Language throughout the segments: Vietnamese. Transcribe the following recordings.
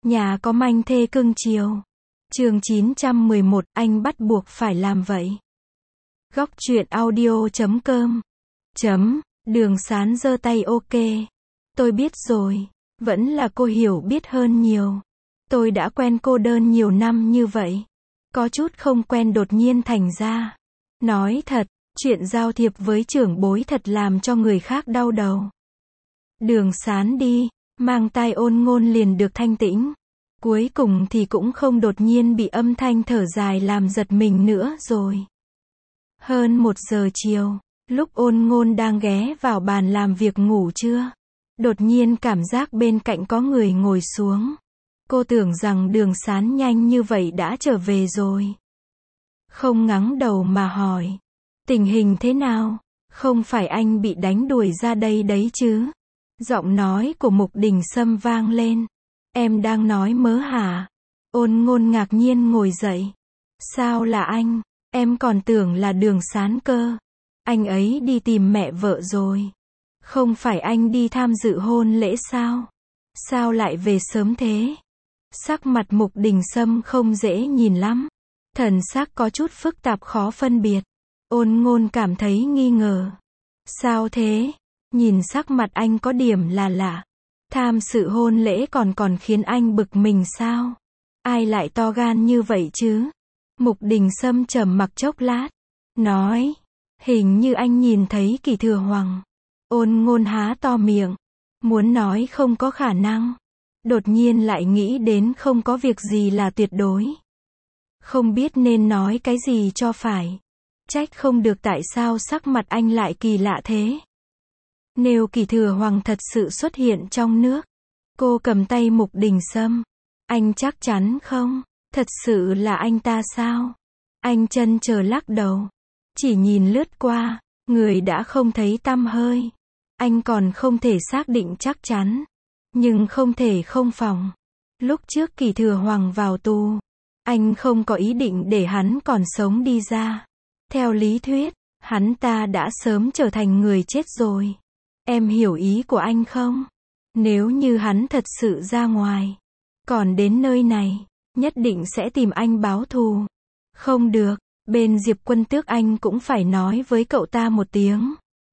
Nhà có manh thê cưng chiều. Chương 911, anh bắt buộc phải làm vậy. Góc truyện audio.com. Đường Sán giơ tay ok. Tôi biết rồi. Vẫn là cô hiểu biết hơn nhiều. Tôi đã quen cô đơn nhiều năm như vậy. Có chút không quen đột nhiên thành ra. Nói thật, chuyện giao thiệp với trưởng bối thật làm cho người khác đau đầu. Đường Sán đi, mang tai Ôn Ngôn liền được thanh tĩnh. Cuối cùng thì cũng không đột nhiên bị âm thanh thở dài làm giật mình nữa rồi. Hơn 1 giờ chiều, lúc Ôn Ngôn đang ghé vào bàn làm việc ngủ trưa, đột nhiên cảm giác bên cạnh có người ngồi xuống. Cô tưởng rằng Đường Sán nhanh như vậy đã trở về rồi. Không ngẩng đầu mà hỏi, tình hình thế nào? Không phải anh bị đánh đuổi ra đây đấy chứ? Giọng nói của Mục Đình Sâm vang lên. Em đang nói mớ hả? Ôn Ngôn ngạc nhiên ngồi dậy. Sao là anh? Em còn tưởng là Đường Sán cơ. Anh ấy đi tìm mẹ vợ rồi. Không phải anh đi tham dự hôn lễ sao? Sao lại về sớm thế? Sắc mặt Mục Đình Sâm không dễ nhìn lắm. Thần sắc có chút phức tạp khó phân biệt. Ôn Ngôn cảm thấy nghi ngờ. Sao thế? Nhìn sắc mặt anh có điểm là lạ. Tham sự hôn lễ còn khiến anh bực mình sao? Ai lại to gan như vậy chứ? Mục Đình Sâm trầm mặc chốc lát. Nói. Hình như anh nhìn thấy Kỳ Thừa Hoàng. Ôn Ngôn há to miệng. Muốn nói không có khả năng. Đột nhiên lại nghĩ đến không có việc gì là tuyệt đối. Không biết nên nói cái gì cho phải. Trách không được tại sao sắc mặt anh lại kỳ lạ thế. Nếu Kỳ Thừa Hoàng thật sự xuất hiện trong nước. Cô cầm tay Mục Đình Sâm. Anh chắc chắn không? Thật sự là anh ta sao? Anh chân chờ lắc đầu. Chỉ nhìn lướt qua, người đã không thấy tăm hơi. Anh còn không thể xác định chắc chắn. Nhưng không thể không phòng. Lúc trước Kỳ Thừa Hoàng vào tù, anh không có ý định để hắn còn sống đi ra. Theo lý thuyết, hắn ta đã sớm trở thành người chết rồi. Em hiểu ý của anh không? Nếu như hắn thật sự ra ngoài, còn đến nơi này, nhất định sẽ tìm anh báo thù. Không được, bên Diệp Quân Tước anh cũng phải nói với cậu ta một tiếng.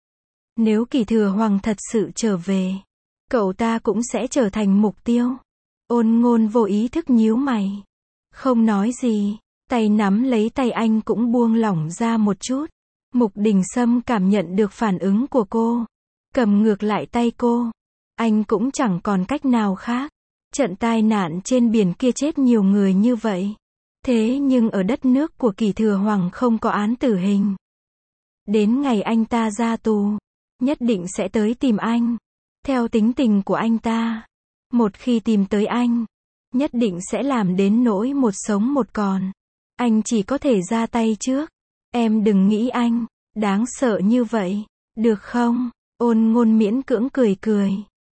Nếu Kỳ Thừa Hoàng thật sự trở về, cậu ta cũng sẽ trở thành mục tiêu. Ôn Ngôn vô ý thức nhíu mày. Không nói gì, tay nắm lấy tay anh cũng buông lỏng ra một chút. Mục Đình Sâm cảm nhận được phản ứng của cô. Cầm ngược lại tay cô. Anh cũng chẳng còn cách nào khác. Trận tai nạn trên biển kia chết nhiều người như vậy. Thế nhưng ở đất nước của Kỳ Thừa Hoàng không có án tử hình. Đến ngày anh ta ra tù, nhất định sẽ tới tìm anh. Theo tính tình của anh ta, một khi tìm tới anh, nhất định sẽ làm đến nỗi một sống một còn. Anh chỉ có thể ra tay trước. Em đừng nghĩ anh đáng sợ như vậy, được không? Ôn Ngôn miễn cưỡng cười cười.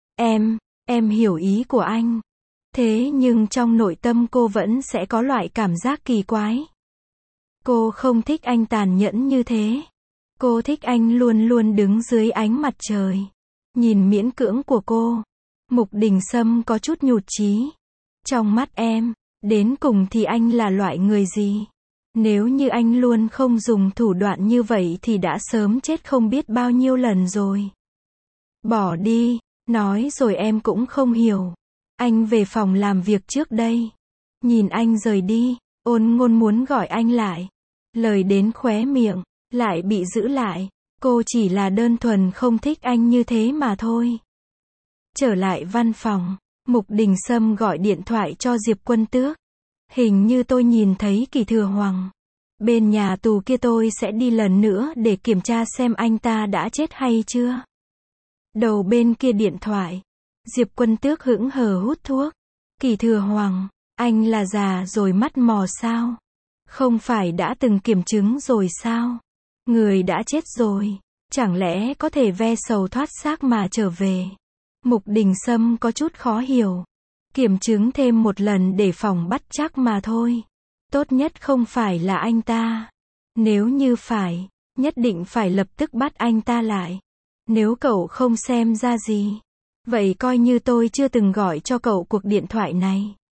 Em hiểu ý của anh. Thế nhưng trong nội tâm cô vẫn sẽ có loại cảm giác kỳ quái. Cô không thích anh tàn nhẫn như thế. Cô thích anh luôn luôn đứng dưới ánh mặt trời. Nhìn miễn cưỡng của cô, Mục Đình Sâm có chút nhụt chí. Trong mắt em, đến cùng thì anh là loại người gì? Nếu như anh luôn không dùng thủ đoạn như vậy thì đã sớm chết không biết bao nhiêu lần rồi. Bỏ đi, nói rồi em cũng không hiểu. Anh về phòng làm việc trước đây. Nhìn anh rời đi, Ôn Ngôn muốn gọi anh lại. Lời đến khóe miệng, lại bị giữ lại. Cô chỉ là đơn thuần không thích anh như thế mà thôi. Trở lại văn phòng, Mục Đình Sâm gọi điện thoại cho Diệp Quân Tước. Hình như tôi nhìn thấy Kỳ Thừa Hoàng. Bên nhà tù kia tôi sẽ đi lần nữa để kiểm tra xem anh ta đã chết hay chưa. Đầu bên kia điện thoại, Diệp Quân Tước hững hờ hút thuốc. Kỳ Thừa Hoàng, anh là già rồi mắt mò sao? Không phải đã từng kiểm chứng rồi sao? Người đã chết rồi, chẳng lẽ có thể ve sầu thoát xác mà trở về? Mục Đình Sâm có chút khó hiểu. Kiểm chứng thêm một lần để phòng bắt chắc mà thôi. Tốt nhất không phải là anh ta. Nếu như phải, nhất định phải lập tức bắt anh ta lại. Nếu cậu không xem ra gì, vậy coi như tôi chưa từng gọi cho cậu cuộc điện thoại này.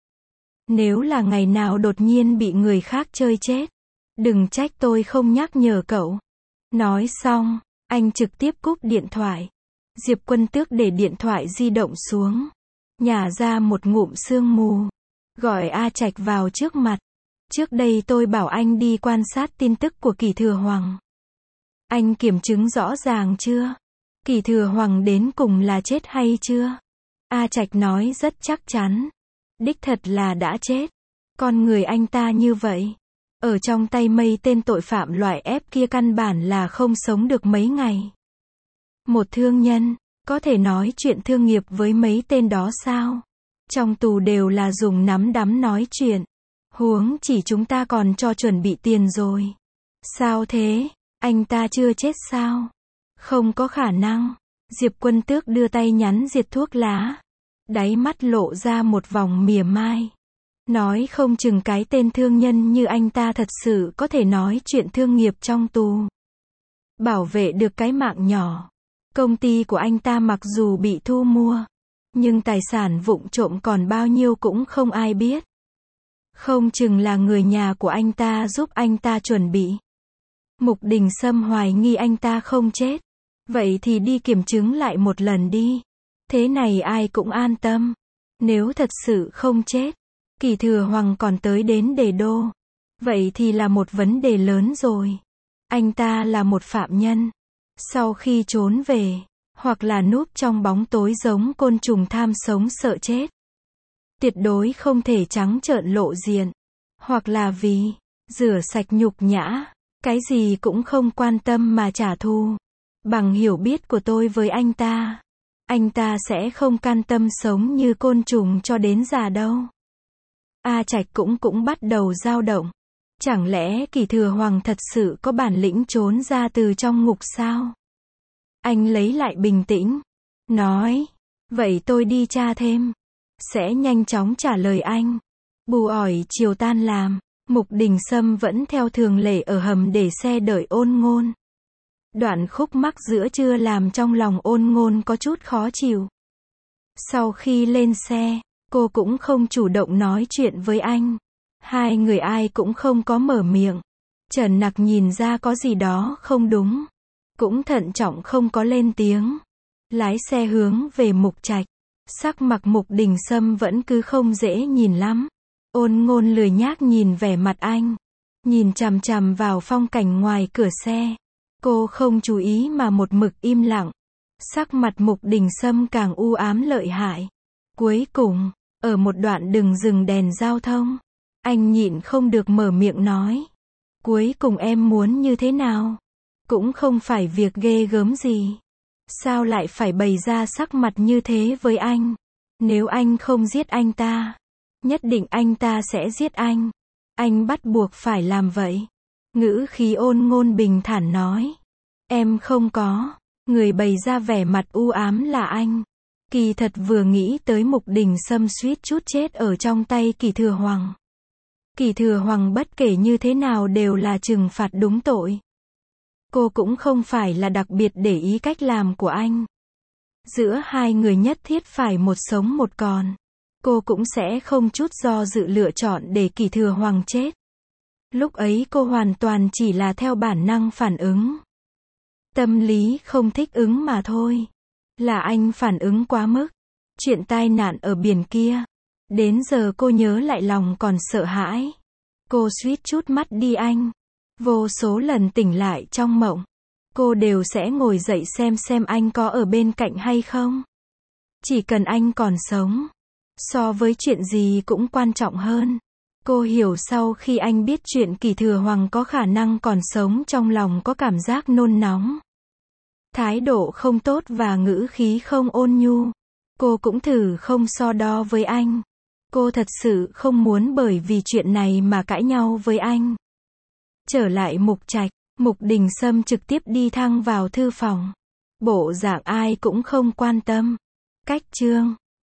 Nếu là ngày nào đột nhiên bị người khác chơi chết, đừng trách tôi không nhắc nhở cậu. Nói xong, anh trực tiếp cúp điện thoại. Diệp Quân Tước để điện thoại di động xuống, nhả ra một ngụm sương mù, gọi A Trạch vào trước mặt. Trước đây tôi bảo anh đi quan sát tin tức của Kỷ Thừa Hoàng. Anh kiểm chứng rõ ràng chưa? Kỷ Thừa Hoàng đến cùng là chết hay chưa? A Trạch nói rất chắc chắn. Đích thật là đã chết. Con người anh ta như vậy, ở trong tay mấy tên tội phạm loại ép kia căn bản là không sống được mấy ngày. Một thương nhân, có thể nói chuyện thương nghiệp với mấy tên đó sao? Trong tù đều là dùng nắm đấm nói chuyện. Huống chỉ chúng ta còn cho chuẩn bị tiền rồi. Sao thế? Anh ta chưa chết sao? Không có khả năng. Diệp Quân Tước đưa tay nhắn diệt thuốc lá. Đáy mắt lộ ra một vòng mỉa mai. Nói không chừng cái tên thương nhân như anh ta thật sự có thể nói chuyện thương nghiệp trong tù. Bảo vệ được cái mạng nhỏ. Công ty của anh ta mặc dù bị thu mua, nhưng tài sản vụng trộm còn bao nhiêu cũng không ai biết. Không chừng là người nhà của anh ta giúp anh ta chuẩn bị. Mục Đình Sâm hoài nghi anh ta không chết. Vậy thì đi kiểm chứng lại một lần đi. Thế này ai cũng an tâm. Nếu thật sự không chết, Kỷ Thừa Hoàng còn tới đến Đề Đô. Vậy thì là một vấn đề lớn rồi. Anh ta là một phạm nhân. Sau khi trốn về, hoặc là núp trong bóng tối giống côn trùng tham sống sợ chết. Tuyệt đối không thể trắng trợn lộ diện. Hoặc là vì rửa sạch nhục nhã, cái gì cũng không quan tâm mà trả thù. Bằng hiểu biết của tôi với anh ta sẽ không can tâm sống như côn trùng cho đến già đâu. A Trạch cũng bắt đầu dao động. Chẳng lẽ Kỷ Thừa Hoàng thật sự có bản lĩnh trốn ra từ trong ngục sao? Anh lấy lại bình tĩnh, nói, vậy tôi đi tra thêm. Sẽ nhanh chóng trả lời anh. Bù ỏi chiều tan làm, Mục Đình Sâm vẫn theo thường lệ ở hầm để xe đợi Ôn Ngôn. Đoạn khúc mắc giữa trưa làm trong lòng Ôn Ngôn có chút khó chịu. Sau khi lên xe, cô cũng không chủ động nói chuyện với anh. Hai người ai cũng không có mở miệng. Trần Nặc nhìn ra có gì đó không đúng, cũng thận trọng không có lên tiếng. Lái xe hướng về Mục Trạch. Sắc mặt Mục Đình Sâm vẫn cứ không dễ nhìn lắm. Ôn Ngôn lười nhác nhìn vẻ mặt anh, nhìn chằm chằm vào phong cảnh ngoài cửa xe. Cô không chú ý mà một mực im lặng. Sắc mặt Mục Đình Sâm càng u ám lợi hại. Cuối cùng, ở một đoạn đường dừng đèn giao thông, anh nhịn không được mở miệng nói. Cuối cùng em muốn như thế nào? Cũng không phải việc ghê gớm gì. Sao lại phải bày ra sắc mặt như thế với anh? Nếu anh không giết anh ta, nhất định anh ta sẽ giết anh. Anh bắt buộc phải làm vậy. Ngữ khí Ôn Ngôn bình thản nói. Em không có. Người bày ra vẻ mặt u ám là anh. Kỳ thật vừa nghĩ tới Mục Đình Sâm suýt chút chết ở trong tay Kỷ Thừa Hoàng. Kỷ Thừa Hoàng bất kể như thế nào đều là trừng phạt đúng tội. Cô cũng không phải là đặc biệt để ý cách làm của anh. Giữa hai người nhất thiết phải một sống một còn. Cô cũng sẽ không chút do dự lựa chọn để Kỷ Thừa Hoàng chết. Lúc ấy cô hoàn toàn chỉ là theo bản năng phản ứng. Tâm lý không thích ứng mà thôi. Là anh phản ứng quá mức. Chuyện tai nạn ở biển kia. Đến giờ cô nhớ lại lòng còn sợ hãi. Cô suýt chút mất đi anh. Vô số lần tỉnh lại trong mộng, cô đều sẽ ngồi dậy xem anh có ở bên cạnh hay không. Chỉ cần anh còn sống, so với chuyện gì cũng quan trọng hơn. Cô hiểu sau khi anh biết chuyện Kỷ Thừa Hoàng có khả năng còn sống trong lòng có cảm giác nôn nóng. Thái độ không tốt và ngữ khí không ôn nhu. Cô cũng thử không so đo với anh. Cô thật sự không muốn bởi vì chuyện này mà cãi nhau với anh. Trở lại Mục Trạch, Mục Đình Sâm trực tiếp đi thẳng vào thư phòng. Bộ dạng ai cũng không quan tâm. Cách chương